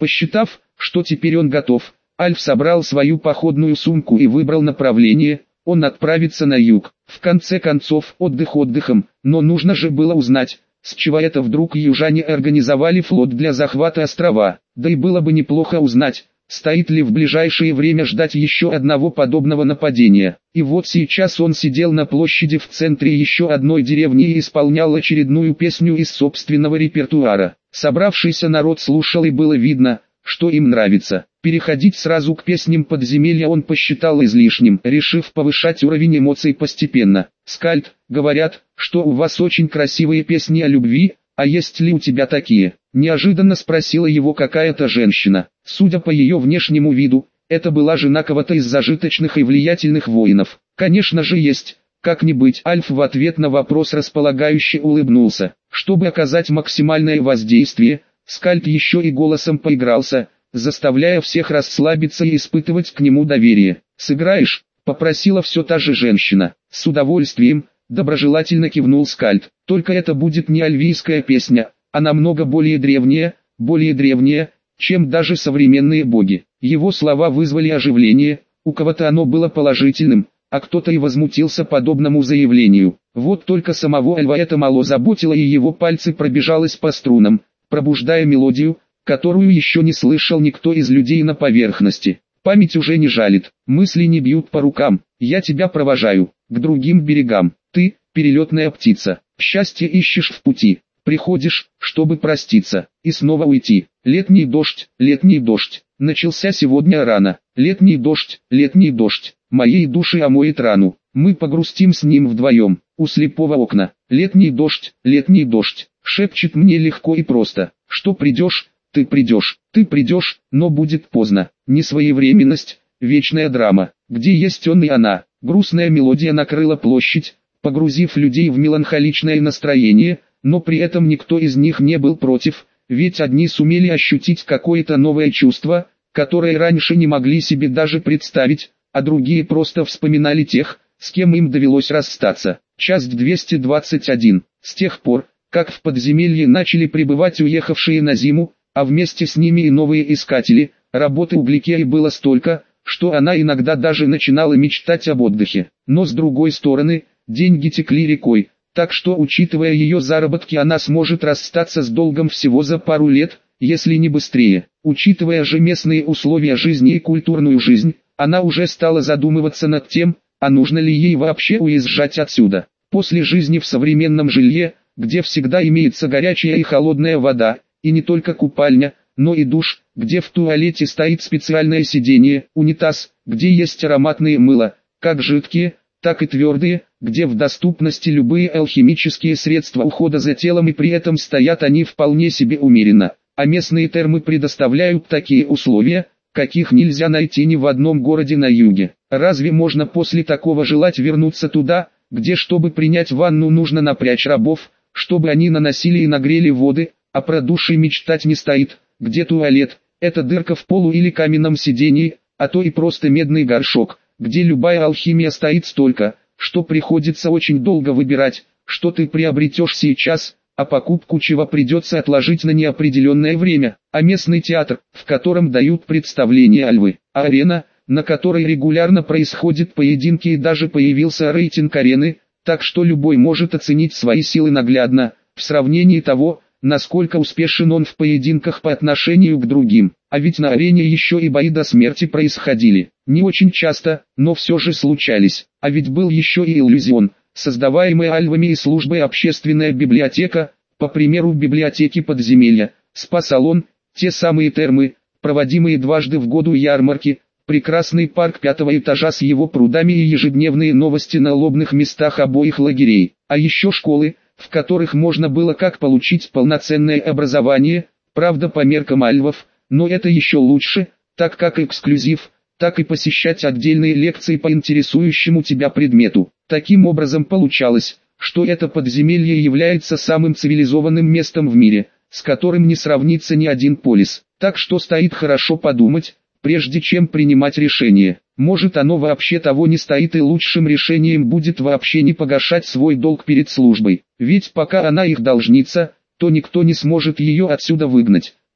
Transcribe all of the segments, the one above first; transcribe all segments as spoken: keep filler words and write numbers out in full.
Посчитав, что теперь он готов, Альф собрал свою походную сумку и выбрал направление. Он отправится на юг. В конце концов, отдых отдыхом, но нужно же было узнать, с чего это вдруг южане организовали флот для захвата острова. Да и было бы неплохо узнать, стоит ли в ближайшее время ждать еще одного подобного нападения. И вот сейчас он сидел на площади в центре еще одной деревни и исполнял очередную песню из собственного репертуара. Собравшийся народ слушал, и было видно, что им нравится. Переходить сразу к песням подземелья он посчитал излишним, решив повышать уровень эмоций постепенно. «Скальд, говорят, что у вас очень красивые песни о любви, а есть ли у тебя такие?» Неожиданно спросила его какая-то женщина. Судя по ее внешнему виду, это была жена кого-то из зажиточных и влиятельных воинов. «Конечно же есть. Как не быть?» Альф в ответ на вопрос располагающе улыбнулся. Чтобы оказать максимальное воздействие, Скальд еще и голосом поигрался, заставляя всех расслабиться и испытывать к нему доверие. «Сыграешь?» — попросила все та же женщина. «С удовольствием», — доброжелательно кивнул Скальд. «Только это будет не альвийская песня, а намного более древняя, более древняя, чем даже современные боги». Его слова вызвали оживление, у кого-то оно было положительным, а кто-то и возмутился подобному заявлению. Вот только самого Альва это мало заботило, и его пальцы пробежалось по струнам, пробуждая мелодию, которую еще не слышал никто из людей на поверхности. Память уже не жалит, мысли не бьют по рукам. «Я тебя провожаю, к другим берегам. Ты, перелетная птица, счастье ищешь в пути. Приходишь, чтобы проститься, и снова уйти. Летний дождь, летний дождь, начался сегодня рано. Летний дождь, летний дождь, моей души омоет рану. Мы погрустим с ним вдвоем, у слепого окна. Летний дождь, летний дождь, шепчет мне легко и просто, что придешь, ты придешь, ты придешь, но будет поздно. Несвоевременность, вечная драма, где есть он и она». Грустная мелодия накрыла площадь, погрузив людей в меланхоличное настроение, но при этом никто из них не был против, ведь одни сумели ощутить какое-то новое чувство, которое раньше не могли себе даже представить, а другие просто вспоминали тех, с кем им довелось расстаться. Часть двести двадцать один. С тех пор, как в подземелье начали прибывать уехавшие на зиму, а вместе с ними и новые искатели, работы у Гликеи было столько, что она иногда даже начинала мечтать об отдыхе. Но с другой стороны, деньги текли рекой, так что, учитывая ее заработки, она сможет расстаться с долгом всего за пару лет, если не быстрее. Учитывая же местные условия жизни и культурную жизнь, она уже стала задумываться над тем, а нужно ли ей вообще уезжать отсюда. После жизни в современном жилье, где всегда имеется горячая и холодная вода, и не только купальня, но и душ, где в туалете стоит специальное сиденье, унитаз, где есть ароматные мыла, как жидкие, так и твердые, где в доступности любые алхимические средства ухода за телом, и при этом стоят они вполне себе умеренно. А местные термы предоставляют такие условия, каких нельзя найти ни в одном городе на юге. Разве можно после такого желать вернуться туда, где чтобы принять ванну нужно напрячь рабов, чтобы они наносили и нагрели воды, а про душ и мечтать не стоит, где туалет, это дырка в полу или каменном сидении, а то и просто медный горшок, где любая алхимия стоит столько, что приходится очень долго выбирать, что ты приобретешь сейчас, а покупку чего придется отложить на неопределенное время. А местный театр, в котором дают представления Альвы, а арена, на которой регулярно происходят поединки, и даже появился рейтинг арены, так что любой может оценить свои силы наглядно, в сравнении того, насколько успешен он в поединках по отношению к другим. А ведь на арене еще и бои до смерти происходили. Не очень часто, но все же случались. А ведь был еще и иллюзион, создаваемый альвами и службой общественная библиотека, по примеру библиотеки подземелья, спа-салон, те самые термы, проводимые дважды в году ярмарки, прекрасный парк пятого этажа с его прудами и ежедневные новости на лобных местах обоих лагерей. А еще школы, в которых можно было как получить полноценное образование, правда по меркам альвов, но это еще лучше, так как эксклюзив, так и посещать отдельные лекции по интересующему тебя предмету. Таким образом получалось, что это подземелье является самым цивилизованным местом в мире, с которым не сравнится ни один полис. Так что стоит хорошо подумать, прежде чем принимать решение. Может, оно вообще того не стоит, и лучшим решением будет вообще не погашать свой долг перед службой. Ведь пока она их должница, то никто не сможет ее отсюда выгнать.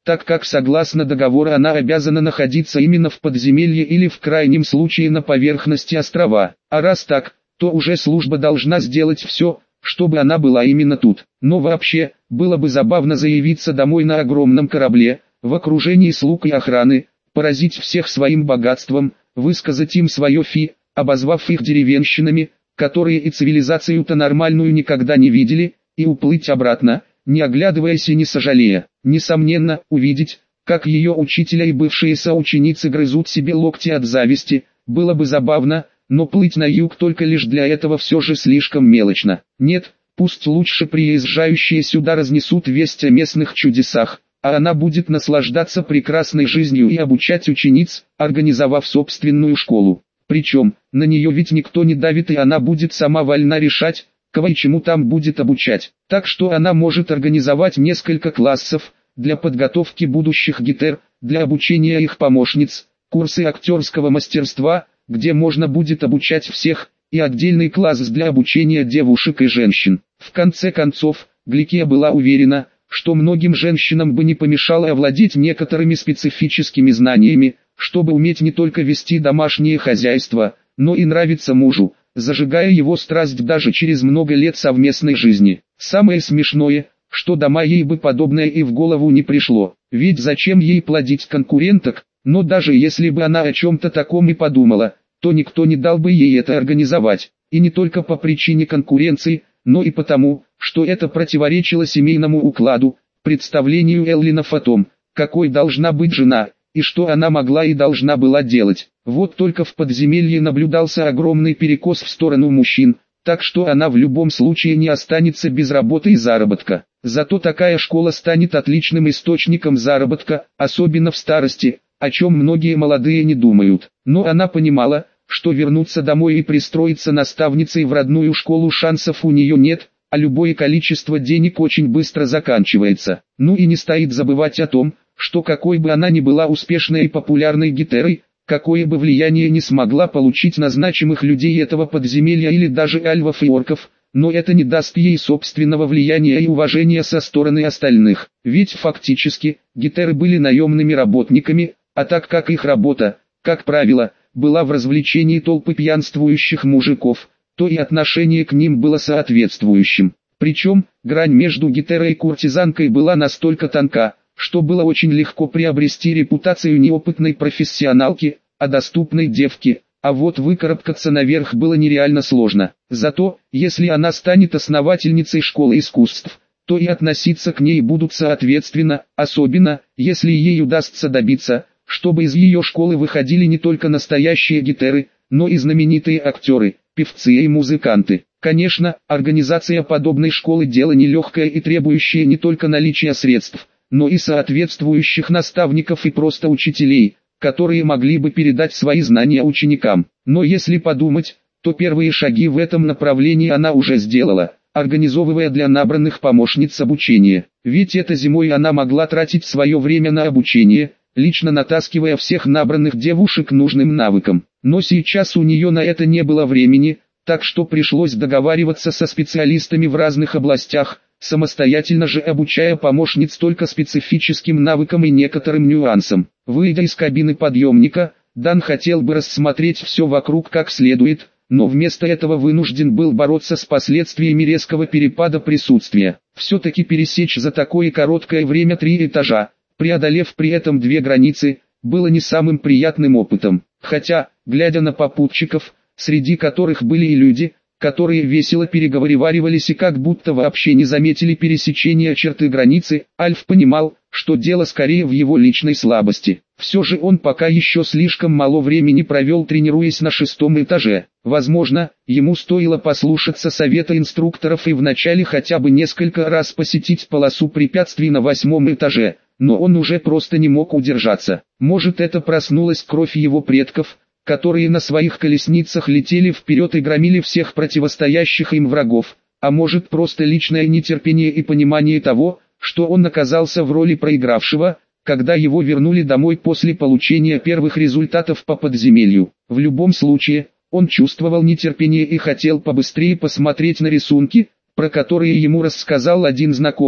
так как согласно договору она обязана находиться именно в подземелье или в крайнем случае на поверхности острова. А раз так, то уже служба должна сделать все, чтобы она была именно тут. Но вообще, было бы забавно заявиться домой на огромном корабле, в окружении слуг и охраны, поразить всех своим богатством, высказать им свое фи, обозвав их деревенщинами, которые и цивилизацию-то нормальную никогда не видели, и уплыть обратно, не оглядываясь и не сожалея. Несомненно, увидеть, как ее учителя и бывшие соученицы грызут себе локти от зависти, было бы забавно, но плыть на юг только лишь для этого все же слишком мелочно. Нет, пусть лучше приезжающие сюда разнесут весть о местных чудесах, а она будет наслаждаться прекрасной жизнью и обучать учениц, организовав собственную школу. Причем, на нее ведь никто не давит, и она будет сама вольна решать, кого и чему там будет обучать. Так что она может организовать несколько классов, для подготовки будущих гитер, для обучения их помощниц, курсы актерского мастерства, где можно будет обучать всех, и отдельный класс для обучения девушек и женщин. В конце концов, Гликия была уверена, что многим женщинам бы не помешало овладеть некоторыми специфическими знаниями, чтобы уметь не только вести домашнее хозяйство, но и нравиться мужу, зажигая его страсть даже через много лет совместной жизни. Самое смешное, что дома ей бы подобное и в голову не пришло, ведь зачем ей плодить конкуренток, но даже если бы она о чем-то таком и подумала, то никто не дал бы ей это организовать, и не только по причине конкуренции, но и потому, что это противоречило семейному укладу, представлению Эллинов о том, какой должна быть жена, и что она могла и должна была делать. Вот только в подземелье наблюдался огромный перекос в сторону мужчин, так что она в любом случае не останется без работы и заработка. Зато такая школа станет отличным источником заработка, особенно в старости, о чем многие молодые не думают. Но она понимала, что вернуться домой и пристроиться наставницей в родную школу шансов у нее нет, а любое количество денег очень быстро заканчивается. Ну и не стоит забывать о том, что какой бы она ни была успешной и популярной гитерой, какое бы влияние не смогла получить на значимых людей этого подземелья или даже альвов и орков, но это не даст ей собственного влияния и уважения со стороны остальных. Ведь фактически, гитеры были наемными работниками, а так как их работа, как правило, была в развлечении толпы пьянствующих мужиков, то и отношение к ним было соответствующим. Причем, грань между гитерой и куртизанкой была настолько тонка, что было очень легко приобрести репутацию неопытной профессионалки, а доступной девки, а вот выкарабкаться наверх было нереально сложно. Зато, если она станет основательницей школы искусств, то и относиться к ней будут соответственно, особенно, если ей удастся добиться, чтобы из ее школы выходили не только настоящие гитеры, но и знаменитые актеры, певцы и музыканты. Конечно, организация подобной школы дело нелегкое и требующее не только наличия средств, но и соответствующих наставников и просто учителей, которые могли бы передать свои знания ученикам. Но если подумать, то первые шаги в этом направлении она уже сделала, организовывая для набранных помощниц обучение. Ведь этой зимой она могла тратить свое время на обучение, лично натаскивая всех набранных девушек нужным навыкам. Но сейчас у нее на это не было времени, так что пришлось договариваться со специалистами в разных областях, самостоятельно же обучая помощниц только специфическим навыкам и некоторым нюансам. Выйдя из кабины подъемника, Дан хотел бы рассмотреть все вокруг как следует, но вместо этого вынужден был бороться с последствиями резкого перепада присутствия. Все-таки пересечь за такое короткое время три этажа, преодолев при этом две границы, было не самым приятным опытом. Хотя, глядя на попутчиков, среди которых были и люди, которые весело переговаривались и как будто вообще не заметили пересечения черты границы, Альф понимал, что дело скорее в его личной слабости. Все же он пока еще слишком мало времени провел, тренируясь на шестом этаже. Возможно, ему стоило послушаться совета инструкторов и вначале хотя бы несколько раз посетить полосу препятствий на восьмом этаже, но он уже просто не мог удержаться. Может, это проснулась кровь его предков, которые на своих колесницах летели вперед и громили всех противостоящих им врагов, а может просто личное нетерпение и понимание того, что он оказался в роли проигравшего, когда его вернули домой после получения первых результатов по подземелью. В любом случае, он чувствовал нетерпение и хотел побыстрее посмотреть на рисунки, про которые ему рассказал один знакомый,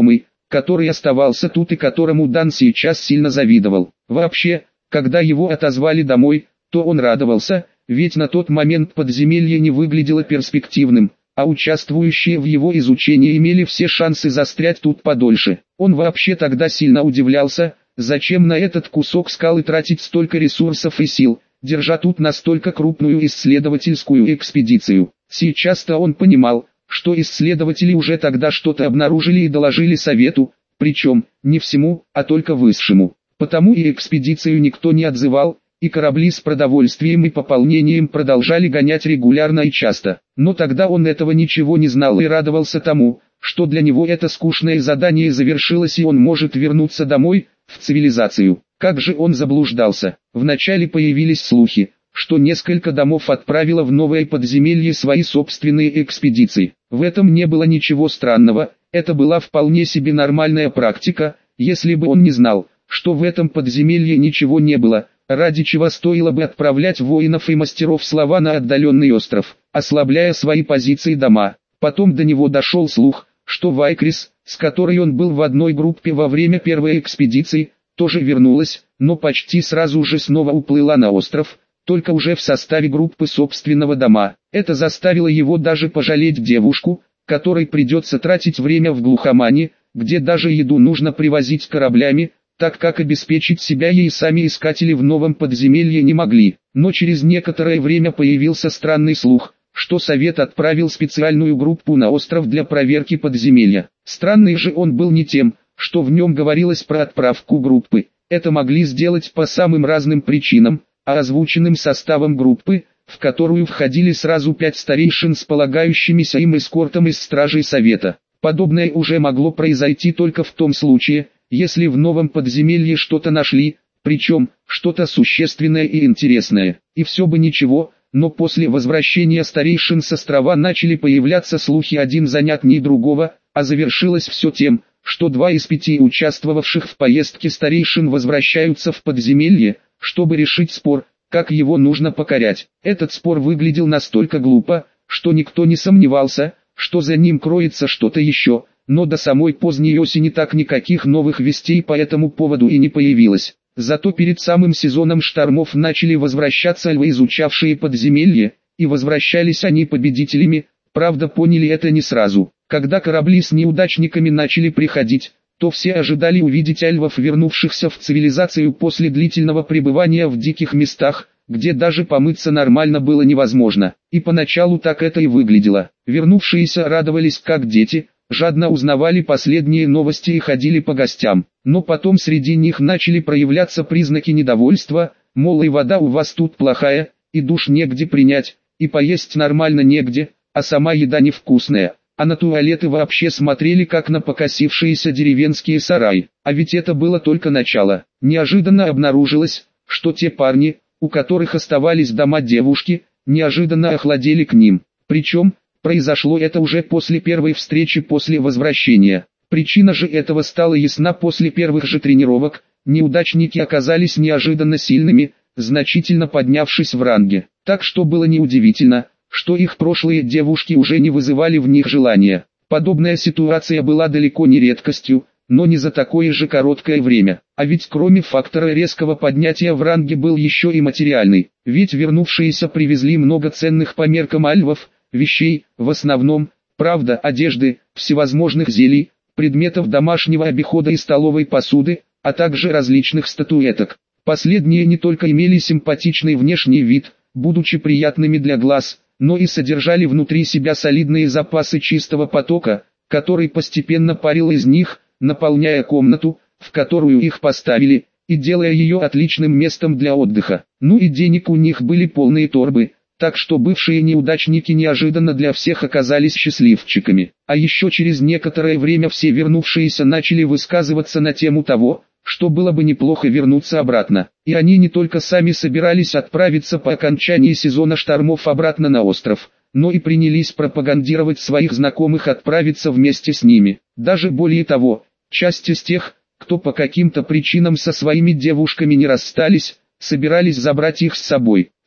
который оставался тут и которому Дан сейчас сильно завидовал. Вообще, когда его отозвали домой, то он радовался, ведь на тот момент подземелье не выглядело перспективным, а участвующие в его изучении имели все шансы застрять тут подольше. Он вообще тогда сильно удивлялся, зачем на этот кусок скалы тратить столько ресурсов и сил, держа тут настолько крупную исследовательскую экспедицию. Сейчас-то он понимал, что исследователи уже тогда что-то обнаружили и доложили совету, причем, не всему, а только высшему. Потому и экспедицию никто не отзывал, и корабли с продовольствием и пополнением продолжали гонять регулярно и часто. Но тогда он этого ничего не знал и радовался тому, что для него это скучное задание завершилось и он может вернуться домой, в цивилизацию. Как же он заблуждался. Вначале появились слухи, что несколько домов отправило в новое подземелье свои собственные экспедиции. В этом не было ничего странного, это была вполне себе нормальная практика, если бы он не знал, что в этом подземелье ничего не было, ради чего стоило бы отправлять воинов и мастеров слова на отдаленный остров, ослабляя свои позиции дома. Потом до него дошел слух, что Вайкрис, с которой он был в одной группе во время первой экспедиции, тоже вернулась, но почти сразу же снова уплыла на остров, только уже в составе группы собственного дома. Это заставило его даже пожалеть девушку, которой придется тратить время в глухомане, где даже еду нужно привозить кораблями, так как обеспечить себя ей сами искатели в новом подземелье не могли. Но через некоторое время появился странный слух, что совет отправил специальную группу на остров для проверки подземелья. Странный же он был не тем, что в нем говорилось про отправку группы. Это могли сделать по самым разным причинам, а озвученным составом группы, в которую входили сразу пять старейшин с полагающимися им эскортом из стражей совета. Подобное уже могло произойти только в том случае, если в новом подземелье что-то нашли, причем, что-то существенное и интересное. И все бы ничего, но после возвращения старейшин с острова начали появляться слухи один занятней другого, а завершилось все тем, что два из пяти участвовавших в поездке старейшин возвращаются в подземелье, чтобы решить спор, как его нужно покорять. Этот спор выглядел настолько глупо, что никто не сомневался, что за ним кроется что-то еще, но до самой поздней осени так никаких новых вестей по этому поводу и не появилось. Зато перед самым сезоном штормов начали возвращаться львы, изучавшие подземелье, и возвращались они победителями, правда поняли это не сразу. Когда корабли с неудачниками начали приходить, то все ожидали увидеть альвов, вернувшихся в цивилизацию после длительного пребывания в диких местах, где даже помыться нормально было невозможно. И поначалу так это и выглядело. Вернувшиеся радовались как дети, жадно узнавали последние новости и ходили по гостям. Но потом среди них начали проявляться признаки недовольства, мол, и вода у вас тут плохая, и душ негде принять, и поесть нормально негде, а сама еда невкусная. А на туалеты вообще смотрели как на покосившиеся деревенские сараи. А ведь это было только начало. Неожиданно обнаружилось, что те парни, у которых оставались дома девушки, неожиданно охладели к ним. Причем, произошло это уже после первой встречи после возвращения. Причина же этого стала ясна после первых же тренировок. Неудачники оказались неожиданно сильными, значительно поднявшись в ранге. Так что было неудивительно, что их прошлые девушки уже не вызывали в них желания. Подобная ситуация была далеко не редкостью, но не за такое же короткое время. А ведь кроме фактора резкого поднятия в ранге был еще и материальный. Ведь вернувшиеся привезли много ценных по меркам альвов, вещей, в основном, правда, одежды, всевозможных зелий, предметов домашнего обихода и столовой посуды, а также различных статуэток. Последние не только имели симпатичный внешний вид, будучи приятными для глаз, но и содержали внутри себя солидные запасы чистого потока, который постепенно парил из них, наполняя комнату, в которую их поставили, и делая ее отличным местом для отдыха. Ну и денег у них были полные торбы, так что бывшие неудачники неожиданно для всех оказались счастливчиками. А еще через некоторое время все вернувшиеся начали высказываться на тему того, что было бы неплохо вернуться обратно. И они не только сами собирались отправиться по окончании сезона штормов обратно на остров, но и принялись пропагандировать своих знакомых отправиться вместе с ними. Даже более того, часть из тех, кто по каким-то причинам со своими девушками не расстались, собирались забрать их с собой.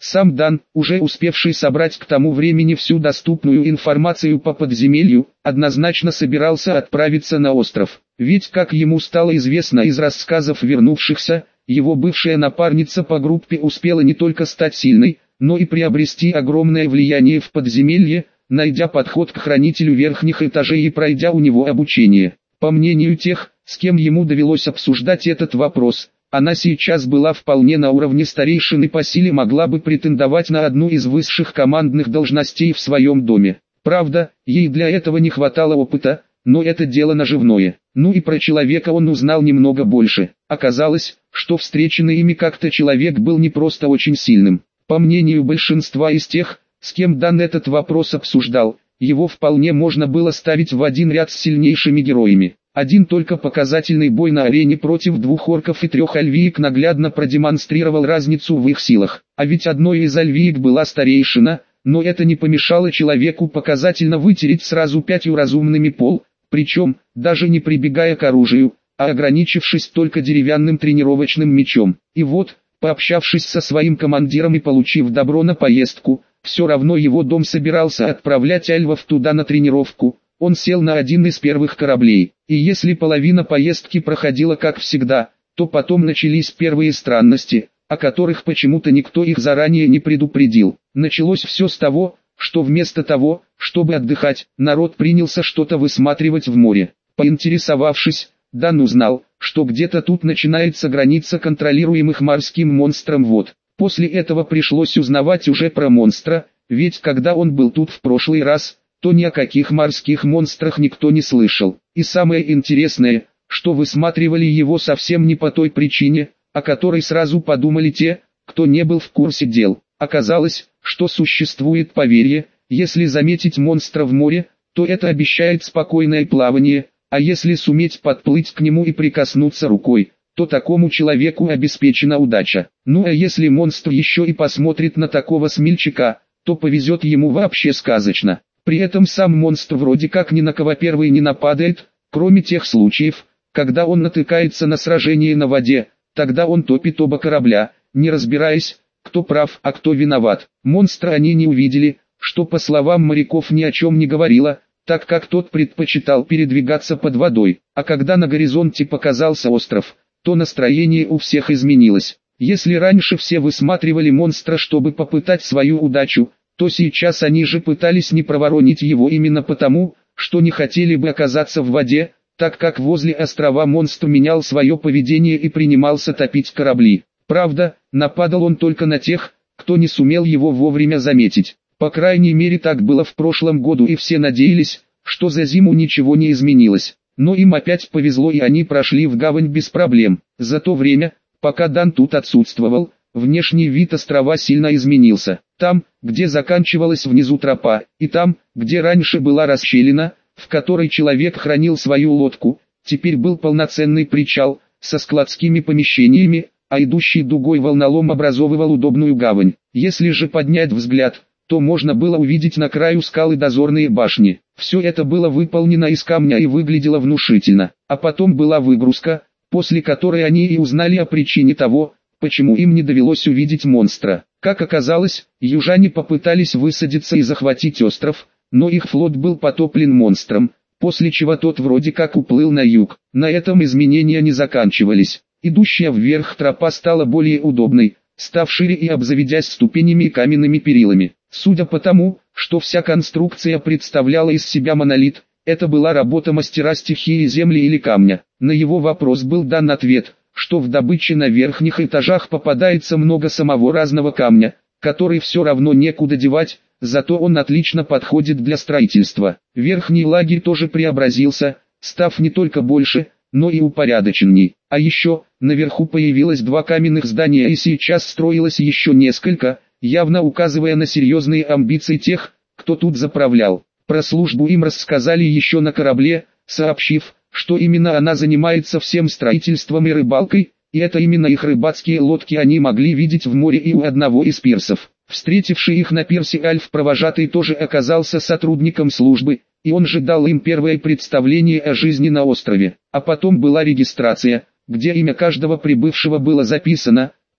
Сам Дан, уже успевший собрать к тому времени всю доступную информацию по подземелью, однозначно собирался отправиться на остров. Ведь, как ему стало известно из рассказов вернувшихся, его бывшая напарница по группе успела не только стать сильной, но и приобрести огромное влияние в подземелье, найдя подход к хранителю верхних этажей и пройдя у него обучение. По мнению тех, с кем ему довелось обсуждать этот вопрос, она сейчас была вполне на уровне старейшины по силе, могла бы претендовать на одну из высших командных должностей в своем доме. Правда, ей для этого не хватало опыта, но это дело наживное. Ну и про человека он узнал немного больше. Оказалось, что встреченный ими как-то человек был не просто очень сильным. По мнению большинства из тех, с кем Дан этот вопрос обсуждал, его вполне можно было ставить в один ряд с сильнейшими героями. Один только показательный бой на арене против двух орков и трех альвиек наглядно продемонстрировал разницу в их силах. А ведь одной из альвиек была старейшина, но это не помешало человеку показательно вытереть сразу пятью разумными пол, причем, даже не прибегая к оружию, а ограничившись только деревянным тренировочным мечом. И вот, пообщавшись со своим командиром и получив добро на поездку, все равно его дом собирался отправлять альвов туда на тренировку. Он сел на один из первых кораблей, и если половина поездки проходила как всегда, то потом начались первые странности, о которых почему-то никто их заранее не предупредил. Началось все с того, что вместо того, чтобы отдыхать, народ принялся что-то высматривать в море. Поинтересовавшись, Дан узнал, что где-то тут начинается граница контролируемых морским монстром вод. После этого пришлось узнавать уже про монстра, ведь когда он был тут в прошлый раз, то ни о каких морских монстрах никто не слышал. И самое интересное, что высматривали его совсем не по той причине, о которой сразу подумали те, кто не был в курсе дел. Оказалось, что существует поверье, если заметить монстра в море, то это обещает спокойное плавание, а если суметь подплыть к нему и прикоснуться рукой, то такому человеку обеспечена удача. Ну а если монстр еще и посмотрит на такого смельчака, то повезет ему вообще сказочно. При этом сам монстр вроде как ни на кого первый не нападает, кроме тех случаев, когда он натыкается на сражение на воде, тогда он топит оба корабля, не разбираясь, кто прав, а кто виноват. Монстра они не увидели, что по словам моряков ни о чем не говорило, так как тот предпочитал передвигаться под водой. А когда на горизонте показался остров, то настроение у всех изменилось. Если раньше все высматривали монстра, чтобы попытать свою удачу, то сейчас они же пытались не проворонить его именно потому, что не хотели бы оказаться в воде, так как возле острова монстр менял свое поведение и принимался топить корабли. Правда, нападал он только на тех, кто не сумел его вовремя заметить. По крайней мере так было в прошлом году, и все надеялись, что за зиму ничего не изменилось. Но им опять повезло, и они прошли в гавань без проблем. За то время, пока Дан тут отсутствовал, внешний вид острова сильно изменился. Там, где заканчивалась внизу тропа, и там, где раньше была расщелина, в которой человек хранил свою лодку, теперь был полноценный причал, со складскими помещениями, а идущий дугой волнолом образовывал удобную гавань. Если же поднять взгляд, то можно было увидеть на краю скалы дозорные башни. Все это было выполнено из камня и выглядело внушительно. А потом была выгрузка, после которой они и узнали о причине того, почему им не довелось увидеть монстра. Как оказалось, южане попытались высадиться и захватить остров, но их флот был потоплен монстром, после чего тот вроде как уплыл на юг. На этом изменения не заканчивались. Идущая вверх тропа стала более удобной, став шире и обзаведясь ступенями и каменными перилами. Судя по тому, что вся конструкция представляла из себя монолит, это была работа мастера стихии земли или камня. На его вопрос был дан ответ, что в добыче на верхних этажах попадается много самого разного камня, который все равно некуда девать, зато он отлично подходит для строительства. Верхний лагерь тоже преобразился, став не только больше, но и упорядоченней. А еще, наверху появилось два каменных здания, и сейчас строилось еще несколько, явно указывая на серьезные амбиции тех, кто тут заправлял. Про службу им рассказали еще на корабле, сообщив, что именно она занимается всем строительством и рыбалкой, и это именно их рыбацкие лодки они могли видеть в море и у одного из пирсов. Встретивший их на пирсе Альф-провожатый тоже оказался сотрудником службы, и он же дал им первое представление о жизни на острове. А потом была регистрация, где имя каждого прибывшего было записано,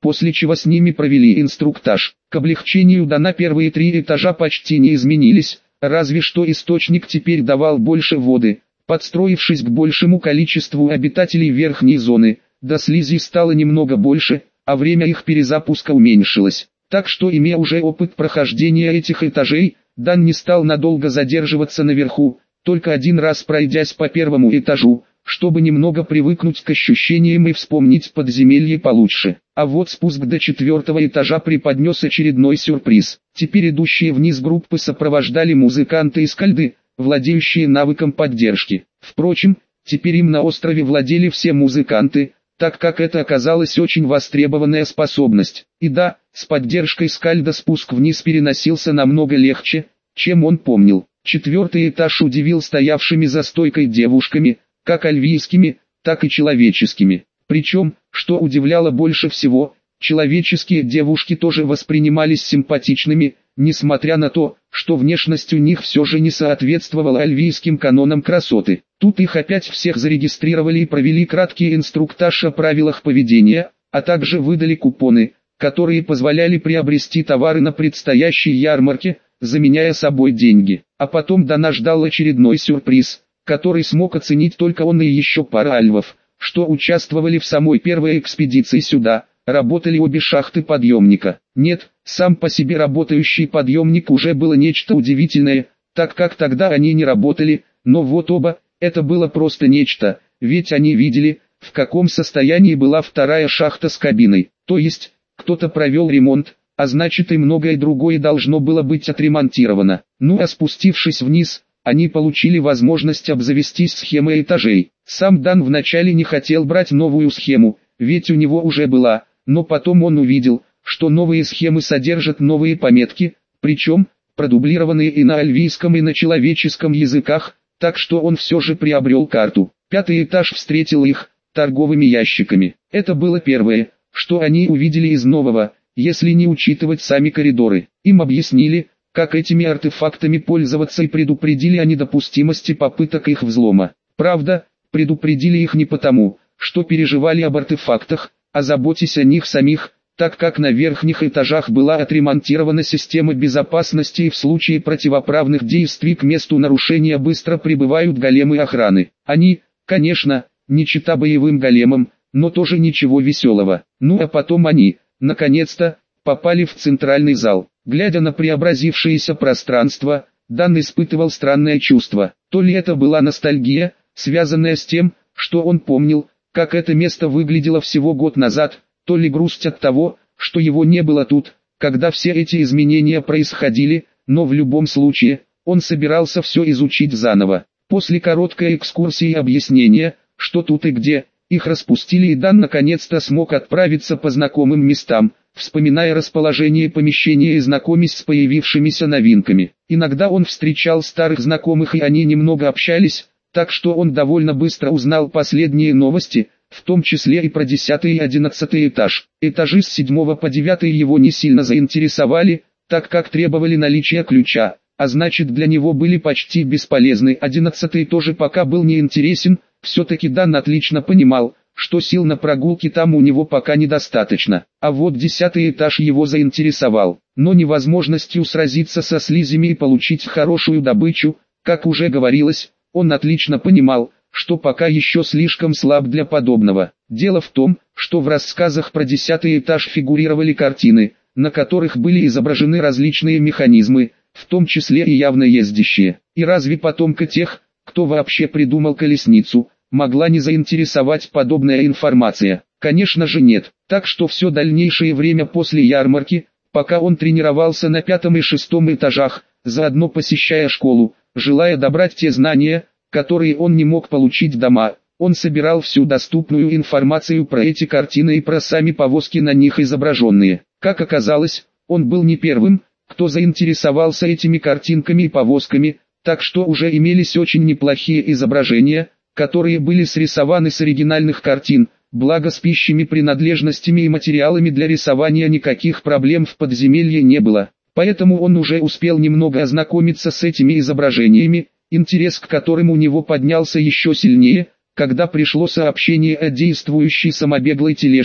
после чего с ними провели инструктаж. К облегчению Дана первые три этажа почти не изменились, разве что источник теперь давал больше воды, подстроившись к большему количеству обитателей верхней зоны, до слизи стало немного больше, а время их перезапуска уменьшилось. Так что, имея уже опыт прохождения этих этажей, Дан не стал надолго задерживаться наверху, только один раз пройдясь по первому этажу, чтобы немного привыкнуть к ощущениям и вспомнить подземелье получше. А вот спуск до четвертого этажа преподнес очередной сюрприз. Теперь идущие вниз группы сопровождали музыканты и скальды, владеющие навыком поддержки. Впрочем, теперь им на острове владели все музыканты, так как это оказалась очень востребованная способность. И да, с поддержкой скальда спуск вниз переносился намного легче, чем он помнил. Четвертый этаж удивил стоявшими за стойкой девушками, как альвийскими, так и человеческими. Причем, что удивляло больше всего, человеческие девушки тоже воспринимались симпатичными, несмотря на то, что внешность у них все же не соответствовала альвийским канонам красоты. Тут их опять всех зарегистрировали и провели краткий инструктаж о правилах поведения, а также выдали купоны, которые позволяли приобрести товары на предстоящей ярмарке, заменяя собой деньги. А потом Дана ждал очередной сюрприз, который смог оценить только он и еще пара альвов, что участвовали в самой первой экспедиции сюда. Работали обе шахты подъемника. Нет, сам по себе работающий подъемник уже было нечто удивительное, так как тогда они не работали, но вот оба, это было просто нечто, ведь они видели, в каком состоянии была вторая шахта с кабиной. То есть, кто-то провел ремонт, а значит и многое другое должно было быть отремонтировано. Ну а спустившись вниз, они получили возможность обзавестись схемой этажей. Сам Дан вначале не хотел брать новую схему, ведь у него уже была, но потом он увидел, что новые схемы содержат новые пометки, причем, продублированные и на альвийском и на человеческом языках, так что он все же приобрел карту. Пятый этаж встретил их торговыми ящиками. Это было первое, что они увидели из нового, если не учитывать сами коридоры. Им объяснили, как этими артефактами пользоваться и предупредили о недопустимости попыток их взлома. Правда, предупредили их не потому, что переживали об артефактах, а заботясь о них самих, так как на верхних этажах была отремонтирована система безопасности и в случае противоправных действий к месту нарушения быстро прибывают големы охраны. Они, конечно, не чета боевым големам, но тоже ничего веселого. Ну а потом они, наконец-то, попали в центральный зал. Глядя на преобразившееся пространство, Дан испытывал странное чувство. То ли это была ностальгия, связанная с тем, что он помнил, как это место выглядело всего год назад, то ли грусть от того, что его не было тут, когда все эти изменения происходили, но в любом случае, он собирался все изучить заново. После короткой экскурсии и объяснения, что тут и где, их распустили и Дан наконец-то смог отправиться по знакомым местам, вспоминая расположение помещения и знакомясь с появившимися новинками. Иногда он встречал старых знакомых и они немного общались, так что он довольно быстро узнал последние новости, в том числе и про десятый и одиннадцатый этаж. Этажи с седьмого по девятый его не сильно заинтересовали, так как требовали наличия ключа, а значит для него были почти бесполезны. Одиннадцатый тоже пока был не интересен, все-таки Дан отлично понимал, что сил на прогулки там у него пока недостаточно. А вот десятый этаж его заинтересовал, но невозможностью сразиться со слизями и получить хорошую добычу, как уже говорилось, он отлично понимал, что пока еще слишком слаб для подобного. Дело в том, что в рассказах про десятый этаж фигурировали картины, на которых были изображены различные механизмы, в том числе и явно ездящие. И разве потомка тех, кто вообще придумал колесницу, могла не заинтересовать подобная информация? Конечно же нет. Так что все дальнейшее время после ярмарки, пока он тренировался на пятом и шестом этажах, заодно посещая школу, желая добрать те знания, которые он не мог получить дома, он собирал всю доступную информацию про эти картины и про сами повозки на них изображенные. Как оказалось, он был не первым, кто заинтересовался этими картинками и повозками, так что уже имелись очень неплохие изображения, которые были срисованы с оригинальных картин, благо с пищими принадлежностями и материалами для рисования никаких проблем в подземелье не было. Поэтому он уже успел немного ознакомиться с этими изображениями, интерес к которым у него поднялся еще сильнее, когда пришло сообщение о действующей самобеглой тележке,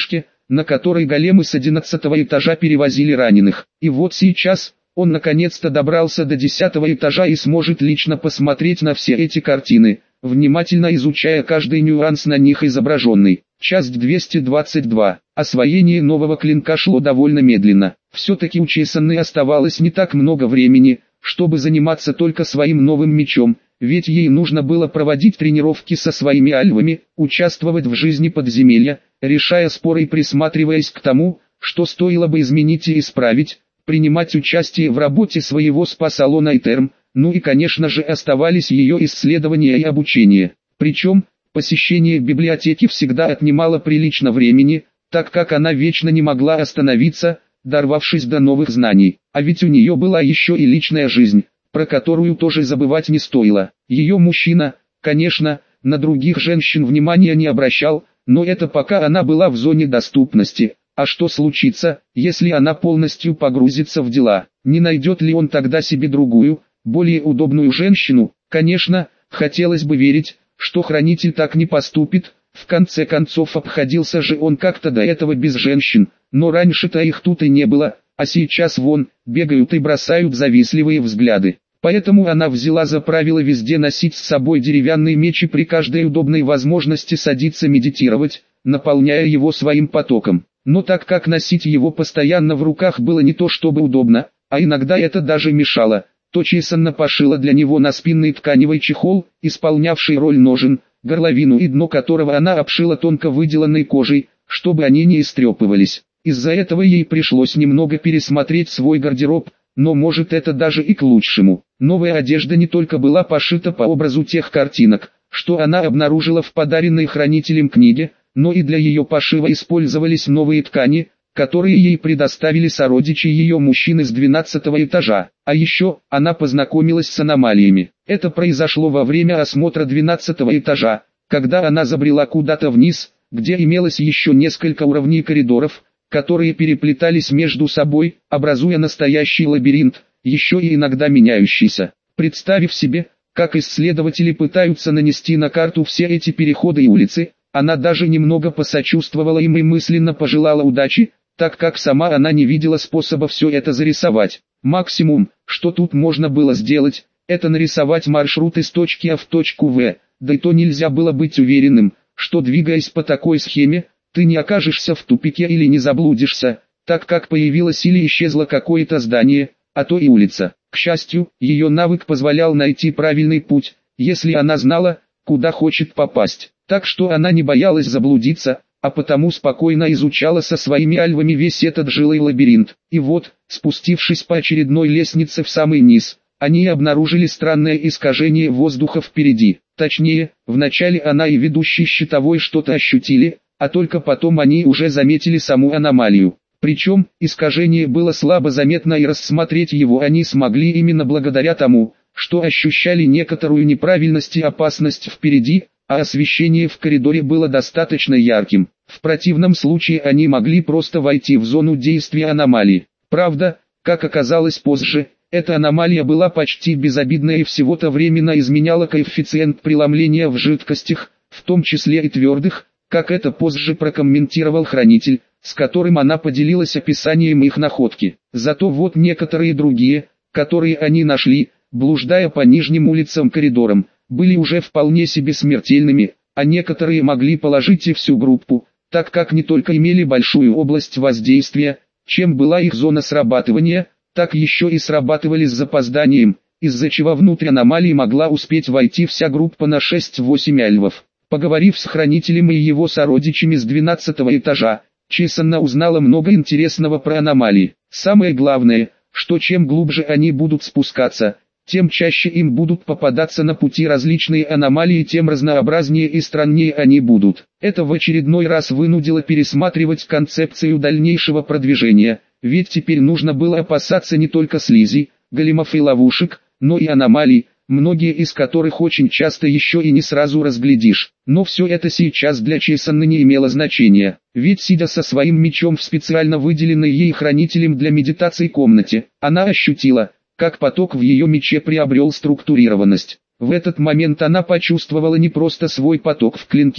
на которой големы с одиннадцатого этажа перевозили раненых. И вот сейчас, он наконец-то добрался до десятого этажа и сможет лично посмотреть на все эти картины, внимательно изучая каждый нюанс на них изображенный. Часть двести двадцать два. Освоение нового клинка шло довольно медленно. Все-таки у Чесанны оставалось не так много времени, чтобы заниматься только своим новым мечом, ведь ей нужно было проводить тренировки со своими альвами, участвовать в жизни подземелья, решая споры и присматриваясь к тому, что стоило бы изменить и исправить, принимать участие в работе своего спа-салона Этерм, ну и конечно же оставались ее исследования и обучение. Причем, посещение библиотеки всегда отнимало прилично времени, так как она вечно не могла остановиться, дорвавшись до новых знаний. А ведь у нее была еще и личная жизнь, про которую тоже забывать не стоило. Ее мужчина, конечно, на других женщин внимания не обращал, но это пока она была в зоне доступности. А что случится, если она полностью погрузится в дела? Не найдет ли он тогда себе другую, более удобную женщину? Конечно, хотелось бы верить, что хранитель так не поступит. В конце концов обходился же он как-то до этого без женщин, но раньше-то их тут и не было, а сейчас вон, бегают и бросают завистливые взгляды. Поэтому она взяла за правило везде носить с собой деревянный меч и при каждой удобной возможности садиться медитировать, наполняя его своим потоком. Но так как носить его постоянно в руках было не то чтобы удобно, а иногда это даже мешало, то Чесанна пошила для него наспинный тканевый чехол, исполнявший роль ножен, горловину и дно которого она обшила тонко выделанной кожей, чтобы они не истрепывались. Из-за этого ей пришлось немного пересмотреть свой гардероб, но может это даже и к лучшему. Новая одежда не только была пошита по образу тех картинок, что она обнаружила в подаренной хранителем книге, но и для ее пошива использовались новые ткани, которые ей предоставили сородичи ее мужчины с двенадцатого этажа. А еще, она познакомилась с аномалиями. Это произошло во время осмотра двенадцатого этажа, когда она забрела куда-то вниз, где имелось еще несколько уровней коридоров, которые переплетались между собой, образуя настоящий лабиринт, еще и иногда меняющийся. Представив себе, как исследователи пытаются нанести на карту все эти переходы и улицы, она даже немного посочувствовала им и мысленно пожелала удачи, так как сама она не видела способа все это зарисовать. Максимум, что тут можно было сделать, это нарисовать маршрут из точки А в точку В, да и то нельзя было быть уверенным, что двигаясь по такой схеме, ты не окажешься в тупике или не заблудишься, так как появилось или исчезло какое-то здание, а то и улица. К счастью, ее навык позволял найти правильный путь, если она знала, куда хочет попасть. Так что она не боялась заблудиться, а потому спокойно изучала со своими альвами весь этот жилой лабиринт. И вот, спустившись по очередной лестнице в самый низ, они обнаружили странное искажение воздуха впереди. Точнее, вначале она и ведущий щитовой что-то ощутили, а только потом они уже заметили саму аномалию. Причем, искажение было слабо заметно и рассмотреть его они смогли именно благодаря тому, что ощущали некоторую неправильность и опасность впереди, а освещение в коридоре было достаточно ярким. В противном случае они могли просто войти в зону действия аномалии. Правда, как оказалось позже, эта аномалия была почти безобидная и всего-то временно изменяла коэффициент преломления в жидкостях, в том числе и твердых, как это позже прокомментировал хранитель, с которым она поделилась описанием их находки. Зато вот некоторые другие, которые они нашли, блуждая по нижним улицам коридорам, были уже вполне себе смертельными, а некоторые могли положить и всю группу, так как не только имели большую область воздействия, чем была их зона срабатывания, так еще и срабатывали с запозданием, из-за чего внутрь аномалии могла успеть войти вся группа на шесть-восемь альвов. Поговорив с хранителем и его сородичами с двенадцатого этажа, Чесанна узнала много интересного про аномалии. Самое главное, что чем глубже они будут спускаться, тем чаще им будут попадаться на пути различные аномалии, тем разнообразнее и страннее они будут. Это в очередной раз вынудило пересматривать концепцию дальнейшего продвижения, ведь теперь нужно было опасаться не только слизи, големов и ловушек, но и аномалий, многие из которых очень часто еще и не сразу разглядишь. Но все это сейчас для Чесанны не имело значения, ведь сидя со своим мечом в специально выделенной ей хранителем для медитации комнате, она ощутила, как поток в ее мече приобрел структурированность. В этот момент она почувствовала не просто свой поток в клинке,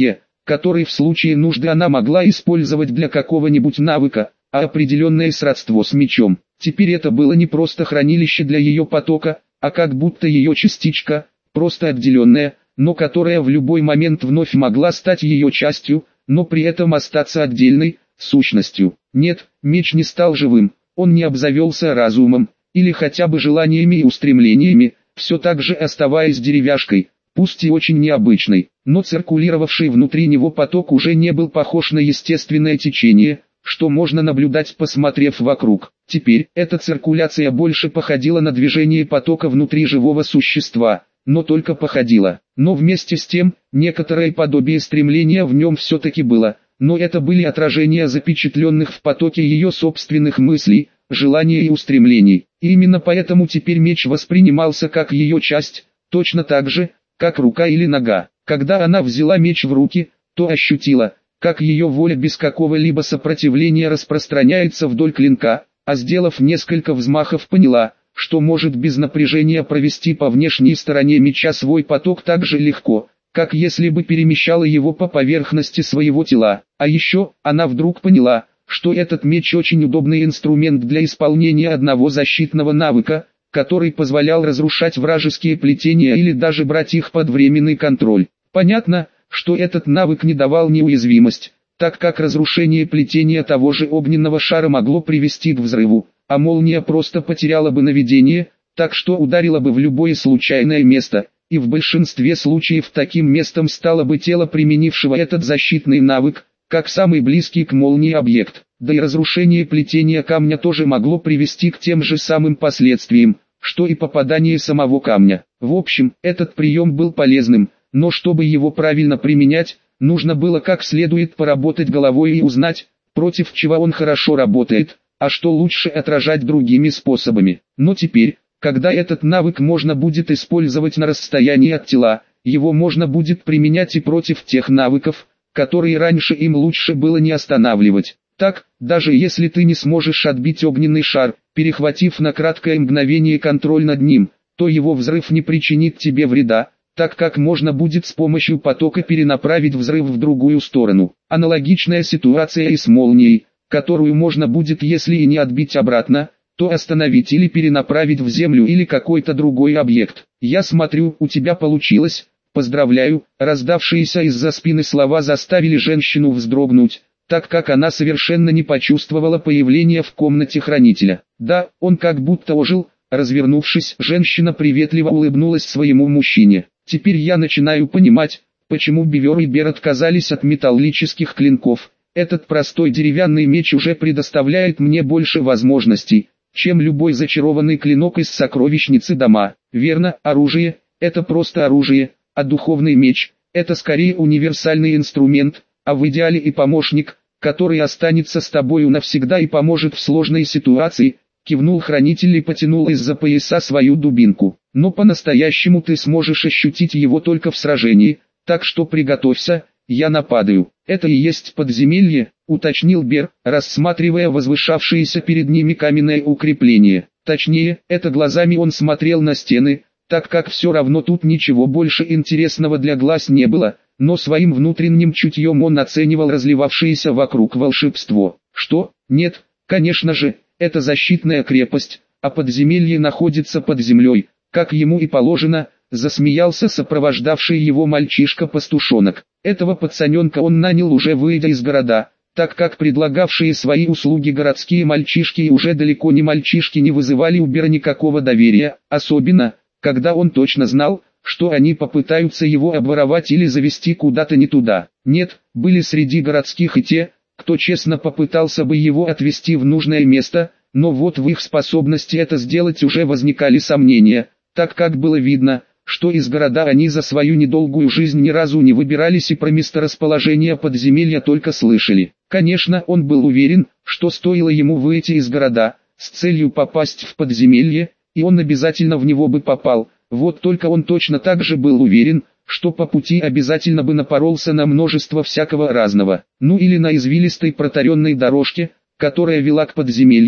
который в случае нужды она могла использовать для какого-нибудь навыка, а определенное сродство с мечом. Теперь это было не просто хранилище для ее потока, а как будто ее частичка, просто отделенная, но которая в любой момент вновь могла стать ее частью, но при этом остаться отдельной сущностью. Нет, меч не стал живым, он не обзавелся разумом, или хотя бы желаниями и устремлениями, все так же оставаясь деревяшкой, пусть и очень необычной, но циркулировавший внутри него поток уже не был похож на естественное течение, что можно наблюдать, посмотрев вокруг. Теперь эта циркуляция больше походила на движение потока внутри живого существа, но только походила. Но вместе с тем, некоторое подобие стремления в нем все-таки было, но это были отражения запечатленных в потоке ее собственных мыслей, желаний и устремлений. И именно поэтому теперь меч воспринимался как ее часть, точно так же, как рука или нога. Когда она взяла меч в руки, то ощутила, как ее воля без какого-либо сопротивления распространяется вдоль клинка, а сделав несколько взмахов, поняла, что может без напряжения провести по внешней стороне меча свой поток так же легко, как если бы перемещала его по поверхности своего тела. А еще, она вдруг поняла, что этот меч очень удобный инструмент для исполнения одного защитного навыка, который позволял разрушать вражеские плетения или даже брать их под временный контроль. Понятно, что этот навык не давал неуязвимость, так как разрушение плетения того же огненного шара могло привести к взрыву, а молния просто потеряла бы наведение, так что ударила бы в любое случайное место, и в большинстве случаев таким местом стало бы тело применившего этот защитный навык, как самый близкий к молнии объект. Да и разрушение плетения камня тоже могло привести к тем же самым последствиям, что и попадание самого камня. В общем, этот прием был полезным, но чтобы его правильно применять, нужно было как следует поработать головой и узнать, против чего он хорошо работает, а что лучше отражать другими способами. Но теперь, когда этот навык можно будет использовать на расстоянии от тела, его можно будет применять и против тех навыков, которые раньше им лучше было не останавливать. Так, даже если ты не сможешь отбить огненный шар, перехватив на краткое мгновение контроль над ним, то его взрыв не причинит тебе вреда, так как можно будет с помощью потока перенаправить взрыв в другую сторону. Аналогичная ситуация и с молнией, которую можно будет, если и не отбить обратно, то остановить или перенаправить в землю или какой-то другой объект. Я смотрю, у тебя получилось, поздравляю. Раздавшиеся из-за спины слова заставили женщину вздрогнуть, так как она совершенно не почувствовала появления в комнате хранителя. Да, он как будто ожил. Развернувшись, женщина приветливо улыбнулась своему мужчине. Теперь я начинаю понимать, почему Бивер и Бер отказались от металлических клинков. Этот простой деревянный меч уже предоставляет мне больше возможностей, чем любой зачарованный клинок из сокровищницы дома. Верно, оружие – это просто оружие, а духовный меч – это скорее универсальный инструмент, а в идеале и помощник, который останется с тобою навсегда и поможет в сложной ситуации. Кивнул хранитель и потянул из-за пояса свою дубинку. Но по-настоящему ты сможешь ощутить его только в сражении, так что приготовься, я нападаю. Это и есть подземелье, уточнил Бер, рассматривая возвышавшееся перед ними каменное укрепление. Точнее, это глазами он смотрел на стены, так как все равно тут ничего больше интересного для глаз не было, но своим внутренним чутьем он оценивал разливавшееся вокруг волшебство. Что? Нет, конечно же. Это защитная крепость, а подземелье находится под землей, как ему и положено, засмеялся сопровождавший его мальчишка-пастушонок. Этого пацаненка он нанял уже выйдя из города, так как предлагавшие свои услуги городские мальчишки и уже далеко не мальчишки не вызывали у Бера никакого доверия, особенно, когда он точно знал, что они попытаются его обворовать или завести куда-то не туда. Нет, были среди городских и те, кто честно попытался бы его отвести в нужное место, но вот в их способности это сделать уже возникали сомнения, так как было видно, что из города они за свою недолгую жизнь ни разу не выбирались и про месторасположение подземелья только слышали. Конечно, он был уверен, что стоило ему выйти из города, с целью попасть в подземелье, и он обязательно в него бы попал, вот только он точно так же был уверен, что по пути обязательно бы напоролся на множество всякого разного, ну или на извилистой протаренной дорожке, которая вела к подземелью,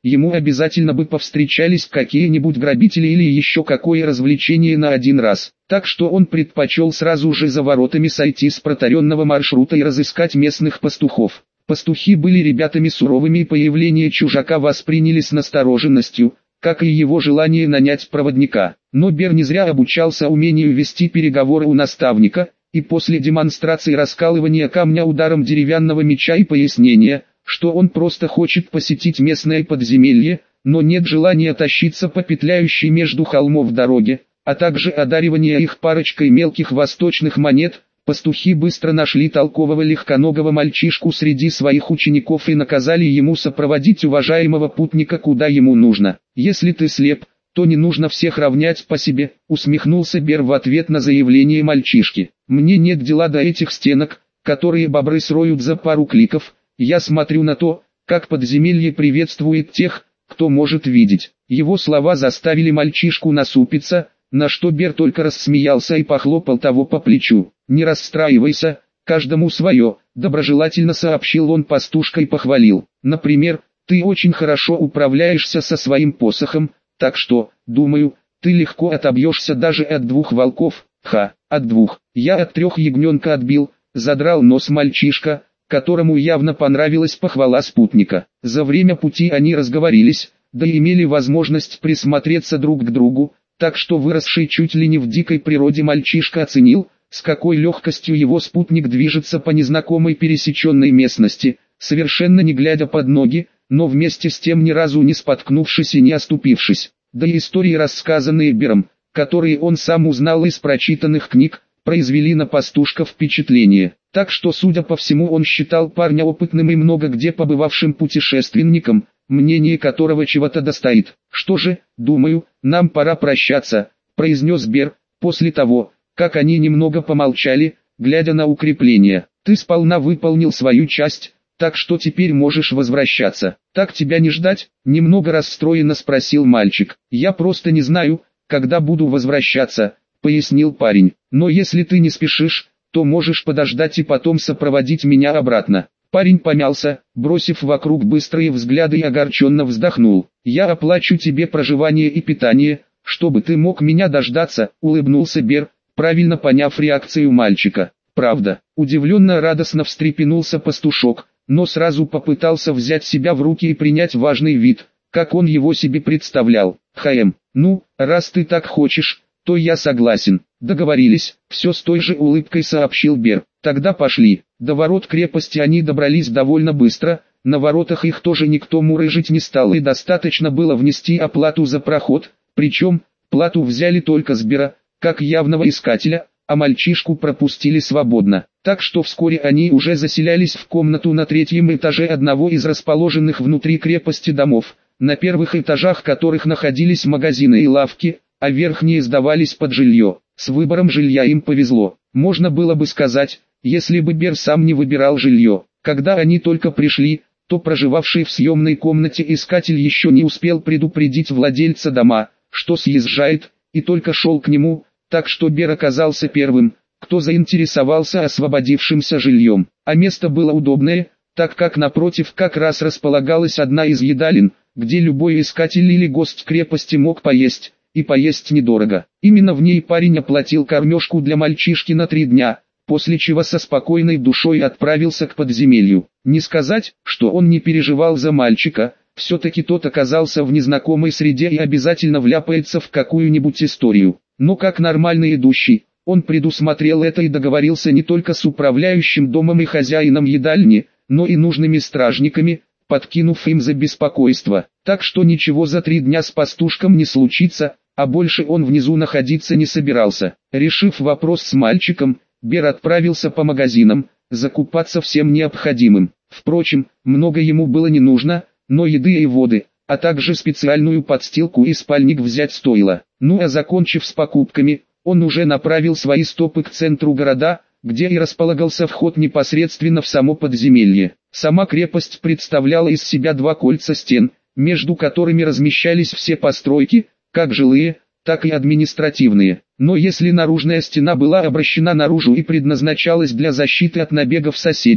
ему обязательно бы повстречались какие-нибудь грабители или еще какое развлечение на один раз. Так что он предпочел сразу же за воротами сойти с протаренного маршрута и разыскать местных пастухов. Пастухи были ребятами суровыми и появление чужака восприняли с настороженностью, как и его желание нанять проводника. Но Бер не зря обучался умению вести переговоры у наставника, и после демонстрации раскалывания камня ударом деревянного меча и пояснения, что он просто хочет посетить местное подземелье, но нет желания тащиться по петляющей между холмов дороге, а также одаривания их парочкой мелких восточных монет, пастухи быстро нашли толкового легконогого мальчишку среди своих учеников и наказали ему сопроводить уважаемого путника куда ему нужно. «Если ты слеп, то не нужно всех равнять по себе», усмехнулся Бер в ответ на заявление мальчишки. «Мне нет дела до этих стенок, которые бобры сроют за пару кликов, я смотрю на то, как подземелье приветствует тех, кто может видеть». Его слова заставили мальчишку насупиться, на что Бер только рассмеялся и похлопал того по плечу. «Не расстраивайся, каждому свое», доброжелательно сообщил он пастушка и похвалил. «Например, ты очень хорошо управляешься со своим посохом, так что, думаю, ты легко отобьешься даже от двух волков». «Ха, от двух, я от трех ягненка отбил», задрал нос мальчишка, которому явно понравилась похвала спутника. За время пути они разговорились, да и имели возможность присмотреться друг к другу, так что выросший чуть ли не в дикой природе мальчишка оценил, с какой легкостью его спутник движется по незнакомой пересеченной местности, совершенно не глядя под ноги, но вместе с тем ни разу не споткнувшись и не оступившись. Да и истории, рассказанные Бером, которые он сам узнал из прочитанных книг, произвели на пастушка впечатление. Так что, судя по всему, он считал парня опытным и много где побывавшим путешественником, мнение которого чего-то достоит. «Что же, думаю, нам пора прощаться», — произнес Бер, после того, как они немного помолчали, глядя на укрепление. «Ты сполна выполнил свою часть, так что теперь можешь возвращаться». «Так тебя не ждать?» — немного расстроенно спросил мальчик. «Я просто не знаю, когда буду возвращаться», — пояснил парень. «Но если ты не спешишь, то можешь подождать и потом сопроводить меня обратно». Парень помялся, бросив вокруг быстрые взгляды и огорченно вздохнул. «Я оплачу тебе проживание и питание, чтобы ты мог меня дождаться», — улыбнулся Бер, правильно поняв реакцию мальчика. «Правда?» — удивленно радостно встрепенулся пастушок, но сразу попытался взять себя в руки и принять важный вид, как он его себе представлял. «Хаем, ну, раз ты так хочешь, то я согласен». «Договорились», — все с той же улыбкой сообщил Бер. «Тогда пошли». До ворот крепости они добрались довольно быстро, на воротах их тоже никто мурыжить не стал и достаточно было внести оплату за проход, причем, плату взяли только с Бера, как явного искателя, а мальчишку пропустили свободно. Так что вскоре они уже заселялись в комнату на третьем этаже одного из расположенных внутри крепости домов, на первых этажах которых находились магазины и лавки, а верхние сдавались под жилье. С выбором жилья им повезло. Можно было бы сказать, если бы Бер сам не выбирал жилье. Когда они только пришли, то проживавший в съемной комнате искатель еще не успел предупредить владельца дома, что съезжает, и только шел к нему, так что Бер оказался первым, кто заинтересовался освободившимся жильем. А место было удобное, так как напротив как раз располагалась одна из едалин, где любой искатель или гость крепости мог поесть, и поесть недорого. Именно в ней парень оплатил кормежку для мальчишки на три дня, после чего со спокойной душой отправился к подземелью. Не сказать, что он не переживал за мальчика, все-таки тот оказался в незнакомой среде и обязательно вляпается в какую-нибудь историю. Но как нормальный идущий, он предусмотрел это и договорился не только с управляющим домом и хозяином едальни, но и нужными стражниками, подкинув им за беспокойство. Так что ничего за три дня с пастушком не случится, а больше он внизу находиться не собирался. Решив вопрос с мальчиком, Бер отправился по магазинам, закупаться всем необходимым. Впрочем, много ему было не нужно, но еды и воды, а также специальную подстилку и спальник взять стоило. Ну а закончив с покупками, он уже направил свои стопы к центру города, где и располагался вход непосредственно в само подземелье. Сама крепость представляла из себя два кольца стен, между которыми размещались все постройки, как жилые, так и административные. Но если наружная стена была обращена наружу и предназначалась для защиты от набегов соседей,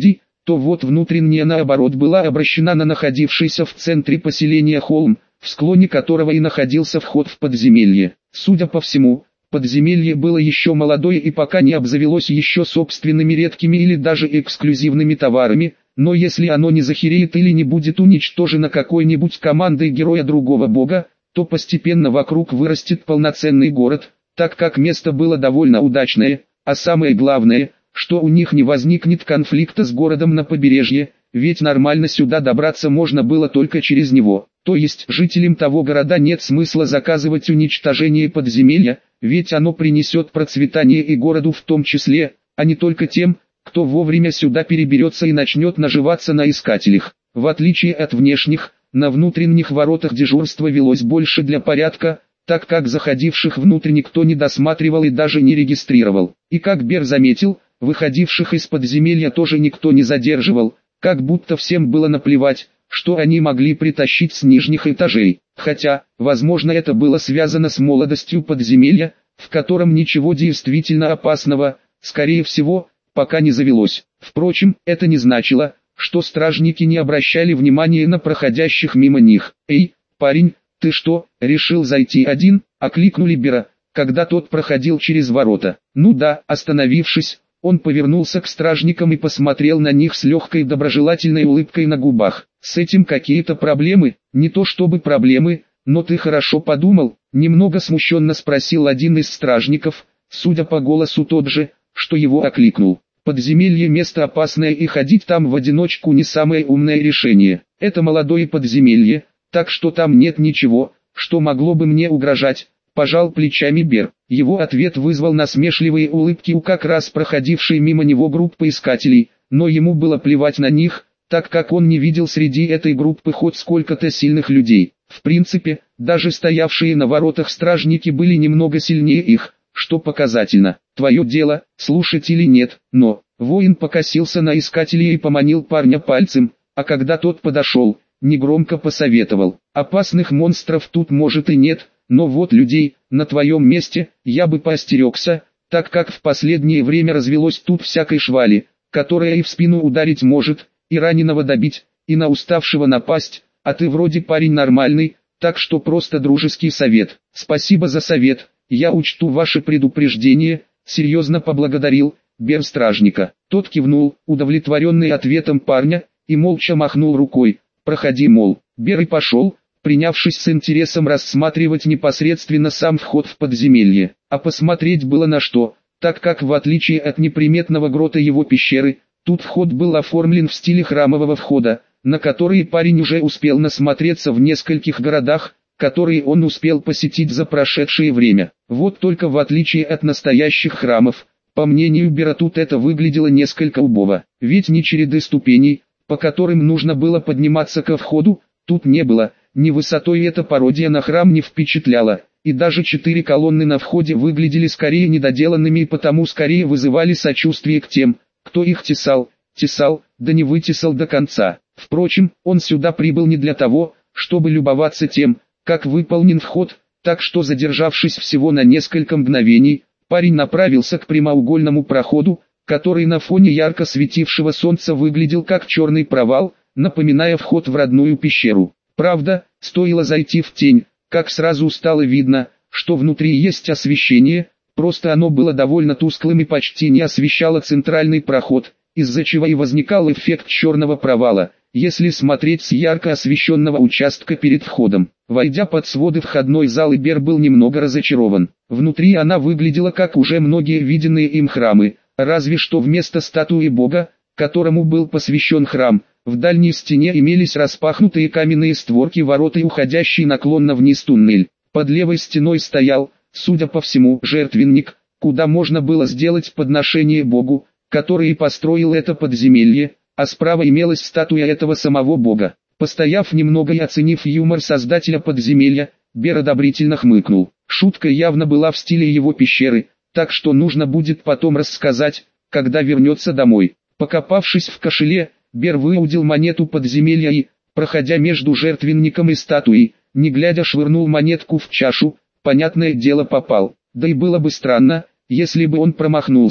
то вот внутренняя наоборот была обращена на находившийся в центре поселения холм, в склоне которого и находился вход в подземелье. Судя по всему, подземелье было еще молодое и пока не обзавелось еще собственными редкими или даже эксклюзивными товарами, но если оно не захереет или не будет уничтожено какой-нибудь командой героя другого бога, то постепенно вокруг вырастет полноценный город, так как место было довольно удачное, а самое главное, что у них не возникнет конфликта с городом на побережье, ведь нормально сюда добраться можно было только через него. То есть жителям того города нет смысла заказывать уничтожение подземелья, ведь оно принесет процветание и городу в том числе, а не только тем, кто вовремя сюда переберется и начнет наживаться на искателях. В отличие от внешних, на внутренних воротах дежурство велось больше для порядка, так как заходивших внутрь никто не досматривал и даже не регистрировал. И как Бер заметил, выходивших из подземелья тоже никто не задерживал, как будто всем было наплевать, что они могли притащить с нижних этажей. Хотя, возможно, это было связано с молодостью подземелья, в котором ничего действительно опасного, скорее всего, пока не завелось. Впрочем, это не значило, что стражники не обращали внимания на проходящих мимо них. «Эй, парень, ты что, решил зайти один?» — окликнули Бера, когда тот проходил через ворота. Ну да, остановившись, он повернулся к стражникам и посмотрел на них с легкой доброжелательной улыбкой на губах. «С этим какие-то проблемы?» «Не то чтобы проблемы, но ты хорошо подумал?» Немного смущенно спросил один из стражников, судя по голосу тот же, что его окликнул. «Подземелье место опасное и ходить там в одиночку не самое умное решение. Это молодое подземелье, так что там нет ничего, что могло бы мне угрожать», — пожал плечами Бер. Его ответ вызвал насмешливые улыбки у как раз проходившей мимо него группы искателей, но ему было плевать на них, так как он не видел среди этой группы хоть сколько-то сильных людей. В принципе, даже стоявшие на воротах стражники были немного сильнее их, что показательно. Твое дело, слушать или нет, но... Воин покосился на искателей и поманил парня пальцем, а когда тот подошел, негромко посоветовал. Опасных монстров тут может и нет, но вот людей, на твоем месте, я бы поостерегся, так как в последнее время развелось тут всякой швали, которая и в спину ударить может, и раненого добить, и на уставшего напасть, а ты вроде парень нормальный, так что просто дружеский совет. Спасибо за совет, я учту ваше предупреждение, серьезно поблагодарил Бер стражника. Тот кивнул, удовлетворенный ответом парня, и молча махнул рукой. Проходи, мол. Бер и пошел, принявшись с интересом рассматривать непосредственно сам вход в подземелье. А посмотреть было на что, так как в отличие от неприметного грота его пещеры, тут вход был оформлен в стиле храмового входа, на который парень уже успел насмотреться в нескольких городах, которые он успел посетить за прошедшее время. Вот только в отличие от настоящих храмов, по мнению Бера, тут это выглядело несколько убого, ведь ни череды ступеней, по которым нужно было подниматься ко входу, тут не было, ни высотой эта пародия на храм не впечатляла, и даже четыре колонны на входе выглядели скорее недоделанными и потому скорее вызывали сочувствие к тем, кто их тесал, тесал, да не вытесал до конца. Впрочем, он сюда прибыл не для того, чтобы любоваться тем, как выполнен вход, так что задержавшись всего на несколько мгновений, парень направился к прямоугольному проходу, который на фоне ярко светившего солнца выглядел как черный провал, напоминая вход в родную пещеру. Правда, стоило зайти в тень, как сразу стало видно, что внутри есть освещение, просто оно было довольно тусклым и почти не освещало центральный проход, из-за чего и возникал эффект черного провала, если смотреть с ярко освещенного участка перед входом. Войдя под своды входной залы, Бер был немного разочарован. Внутри она выглядела как уже многие виденные им храмы, разве что вместо статуи бога, которому был посвящен храм, в дальней стене имелись распахнутые каменные створки ворот и уходящий наклонно вниз туннель. Под левой стеной стоял, судя по всему, жертвенник, куда можно было сделать подношение богу, который и построил это подземелье, а справа имелась статуя этого самого бога. Постояв немного и оценив юмор создателя подземелья, Бер одобрительно хмыкнул. Шутка явно была в стиле его пещеры, так что нужно будет потом рассказать, когда вернется домой. Покопавшись в кошеле, Бер выудил монету подземелья и, проходя между жертвенником и статуей, не глядя швырнул монетку в чашу, понятное дело попал. Да и было бы странно, если бы он промахнулся.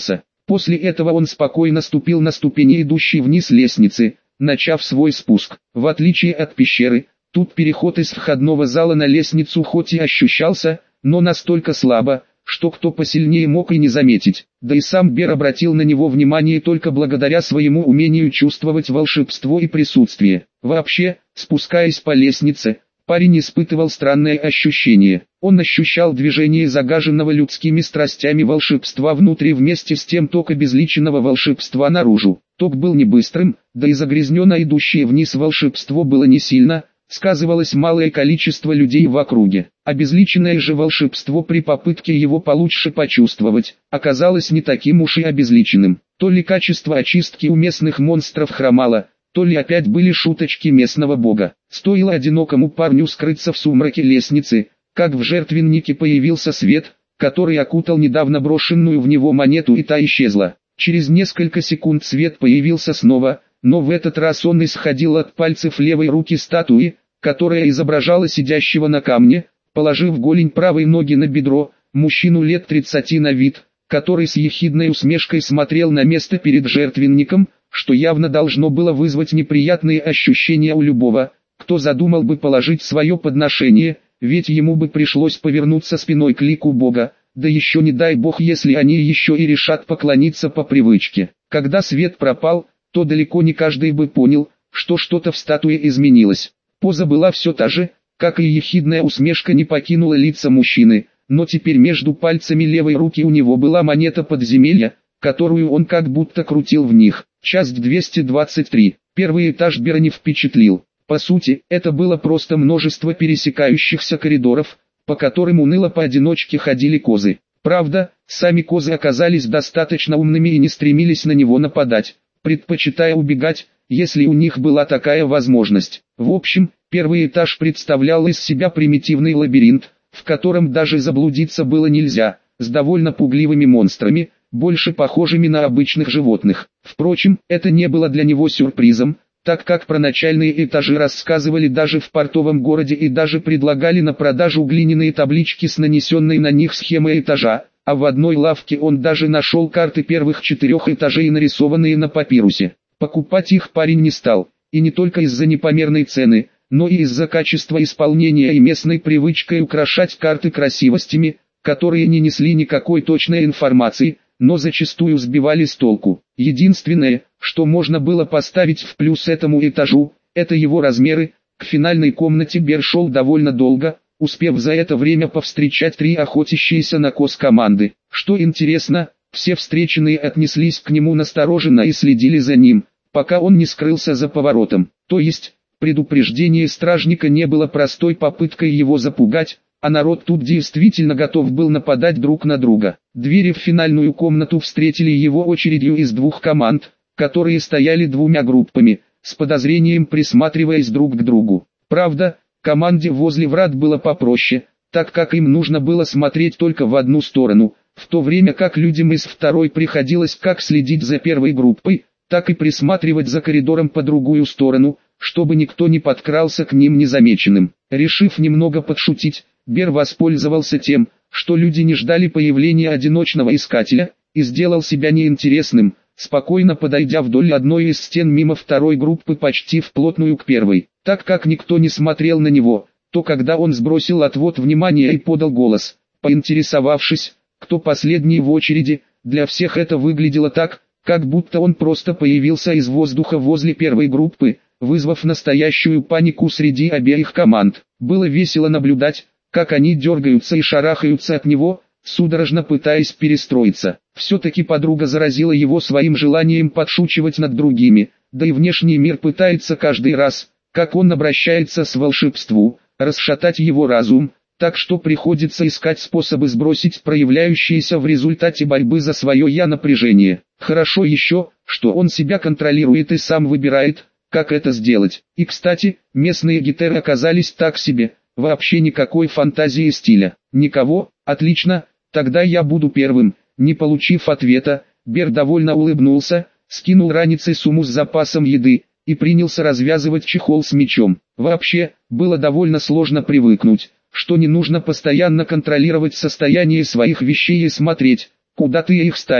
После этого он спокойно ступил на ступени идущей вниз лестницы, начав свой спуск. В отличие от пещеры, тут переход из входного зала на лестницу хоть и ощущался, но настолько слабо, что кто посильнее мог и не заметить. Да и сам Бер обратил на него внимание только благодаря своему умению чувствовать волшебство и присутствие. Вообще, спускаясь по лестнице, парень испытывал странное ощущение. Он ощущал движение загаженного людскими страстями волшебства внутри вместе с тем ток обезличенного волшебства наружу. Ток был не быстрым, да и загрязненно идущее вниз волшебство было не сильно, сказывалось малое количество людей в округе. Обезличенное же волшебство при попытке его получше почувствовать, оказалось не таким уж и обезличенным. То ли качество очистки у местных монстров хромало, то ли опять были шуточки местного бога. Стоило одинокому парню скрыться в сумраке лестницы, как в жертвеннике появился свет, который окутал недавно брошенную в него монету, и та исчезла. Через несколько секунд свет появился снова, но в этот раз он исходил от пальцев левой руки статуи, которая изображала сидящего на камне, положив голень правой ноги на бедро, мужчину лет тридцати на вид, который с ехидной усмешкой смотрел на место перед жертвенником, что явно должно было вызвать неприятные ощущения у любого, кто задумал бы положить свое подношение, ведь ему бы пришлось повернуться спиной к лику Бога, да еще не дай Бог, если они еще и решат поклониться по привычке. Когда свет пропал, то далеко не каждый бы понял, что что-то в статуе изменилось. Поза была все та же, как и ехидная усмешка не покинула лица мужчины, но теперь между пальцами левой руки у него была монета подземелья, которую он как будто крутил в них. Часть двести двадцать три. Первый этаж Бера не впечатлил. По сути, это было просто множество пересекающихся коридоров, по которым уныло поодиночке ходили козы. Правда, сами козы оказались достаточно умными и не стремились на него нападать, предпочитая убегать, если у них была такая возможность. В общем, первый этаж представлял из себя примитивный лабиринт, в котором даже заблудиться было нельзя, с довольно пугливыми монстрами, больше похожими на обычных животных. Впрочем, это не было для него сюрпризом, так как про начальные этажи рассказывали даже в портовом городе и даже предлагали на продажу глиняные таблички с нанесенной на них схемой этажа, а в одной лавке он даже нашел карты первых четырех этажей, нарисованные на папирусе. Покупать их парень не стал, и не только из-за непомерной цены, но и из-за качества исполнения и местной привычкой украшать карты красивостями, которые не несли никакой точной информации, но зачастую сбивали с толку. Единственное, что можно было поставить в плюс этому этажу, это его размеры. К финальной комнате Бер шел довольно долго, успев за это время повстречать три охотящиеся на коз команды. Что интересно, все встреченные отнеслись к нему настороженно и следили за ним, пока он не скрылся за поворотом. То есть, предупреждение стражника не было простой попыткой его запугать, а народ тут действительно готов был нападать друг на друга. Двери в финальную комнату встретили его очередью из двух команд, которые стояли двумя группами, с подозрением присматриваясь друг к другу. Правда, команде возле врат было попроще, так как им нужно было смотреть только в одну сторону, в то время как людям из второй приходилось как следить за первой группой, так и присматривать за коридором по другую сторону, чтобы никто не подкрался к ним незамеченным. Решив немного подшутить, Бер воспользовался тем, что люди не ждали появления одиночного искателя, и сделал себя неинтересным, спокойно подойдя вдоль одной из стен мимо второй группы почти вплотную к первой. Так как никто не смотрел на него, то когда он сбросил отвод внимания и подал голос, поинтересовавшись, кто последний в очереди, для всех это выглядело так, как будто он просто появился из воздуха возле первой группы, вызвав настоящую панику среди обеих команд. Было весело наблюдать, как они дергаются и шарахаются от него, судорожно пытаясь перестроиться. Все-таки подруга заразила его своим желанием подшучивать над другими, да и внешний мир пытается каждый раз, как он обращается с волшебством, расшатать его разум, так что приходится искать способы сбросить проявляющееся в результате борьбы за свое «я» напряжение. Хорошо еще, что он себя контролирует и сам выбирает, как это сделать. И кстати, местные гетеры оказались так себе. Вообще никакой фантазии и стиля. Никого? Отлично, тогда я буду первым. Не получив ответа, Бер довольно улыбнулся, скинул ранец и сумму с запасом еды, и принялся развязывать чехол с мечом. Вообще, было довольно сложно привыкнуть, что не нужно постоянно контролировать состояние своих вещей и смотреть, куда ты их ставишь,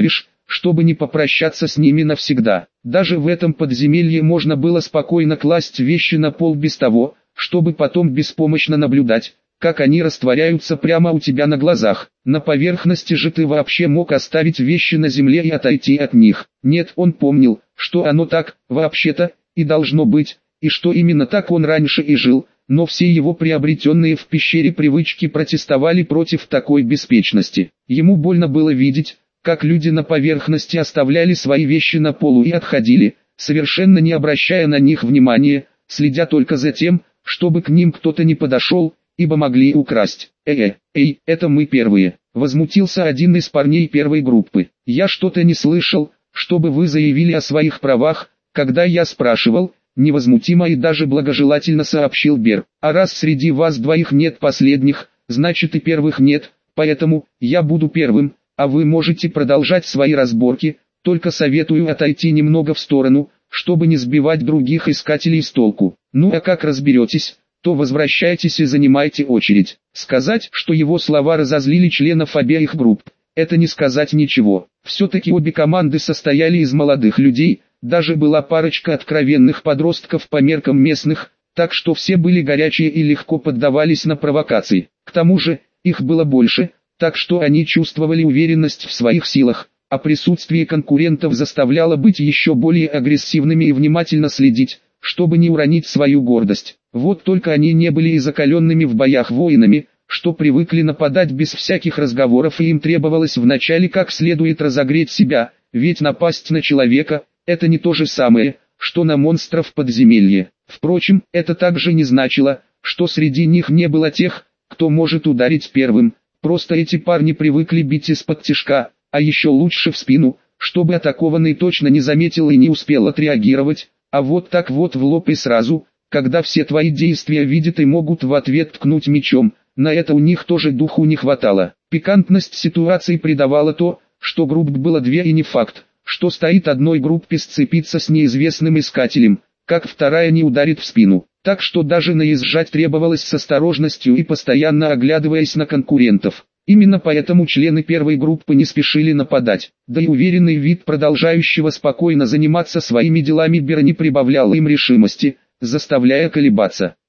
чтобы не попрощаться с ними навсегда. Даже в этом подземелье можно было спокойно класть вещи на пол без того, чтобы потом беспомощно наблюдать, как они растворяются прямо у тебя на глазах. На поверхности же ты вообще мог оставить вещи на земле и отойти от них. Нет, он помнил, что оно так, вообще-то, и должно быть, и что именно так он раньше и жил, но все его приобретенные в пещере привычки протестовали против такой беспечности. Ему больно было видеть, как люди на поверхности оставляли свои вещи на полу и отходили, совершенно не обращая на них внимания, следя только за тем, чтобы к ним кто-то не подошел, ибо могли украсть. «Э-э, эй, это мы первые», — возмутился один из парней первой группы. «Я что-то не слышал, чтобы вы заявили о своих правах, когда я спрашивал», — невозмутимо и даже благожелательно сообщил Бер. «А раз среди вас двоих нет последних, значит и первых нет, поэтому я буду первым, а вы можете продолжать свои разборки, только советую отойти немного в сторону, чтобы не сбивать других искателей с толку. Ну а как разберетесь, то возвращайтесь и занимайте очередь». Сказать, что его слова разозлили членов обеих групп, это не сказать ничего. Все-таки обе команды состояли из молодых людей, даже была парочка откровенных подростков по меркам местных, так что все были горячие и легко поддавались на провокации. К тому же, их было больше, так что они чувствовали уверенность в своих силах, а присутствие конкурентов заставляло быть еще более агрессивными и внимательно следить, чтобы не уронить свою гордость. Вот только они не были и закаленными в боях воинами, что привыкли нападать без всяких разговоров, и им требовалось вначале как следует разогреть себя, ведь напасть на человека – это не то же самое, что на монстров в подземелье. Впрочем, это также не значило, что среди них не было тех, кто может ударить первым, просто эти парни привыкли бить из-под тишка, а еще лучше в спину, чтобы атакованный точно не заметил и не успел отреагировать, а вот так вот в лоб и сразу, когда все твои действия видят и могут в ответ ткнуть мечом, на это у них тоже духу не хватало. Пикантность ситуации придавала то, что групп было две и не факт, что стоит одной группе сцепиться с неизвестным искателем, как вторая не ударит в спину. Так что даже наезжать требовалось с осторожностью и постоянно оглядываясь на конкурентов. Именно поэтому члены первой группы не спешили нападать, да и уверенный вид продолжающего спокойно заниматься своими делами Бера не прибавлял им решимости, заставляя колебаться.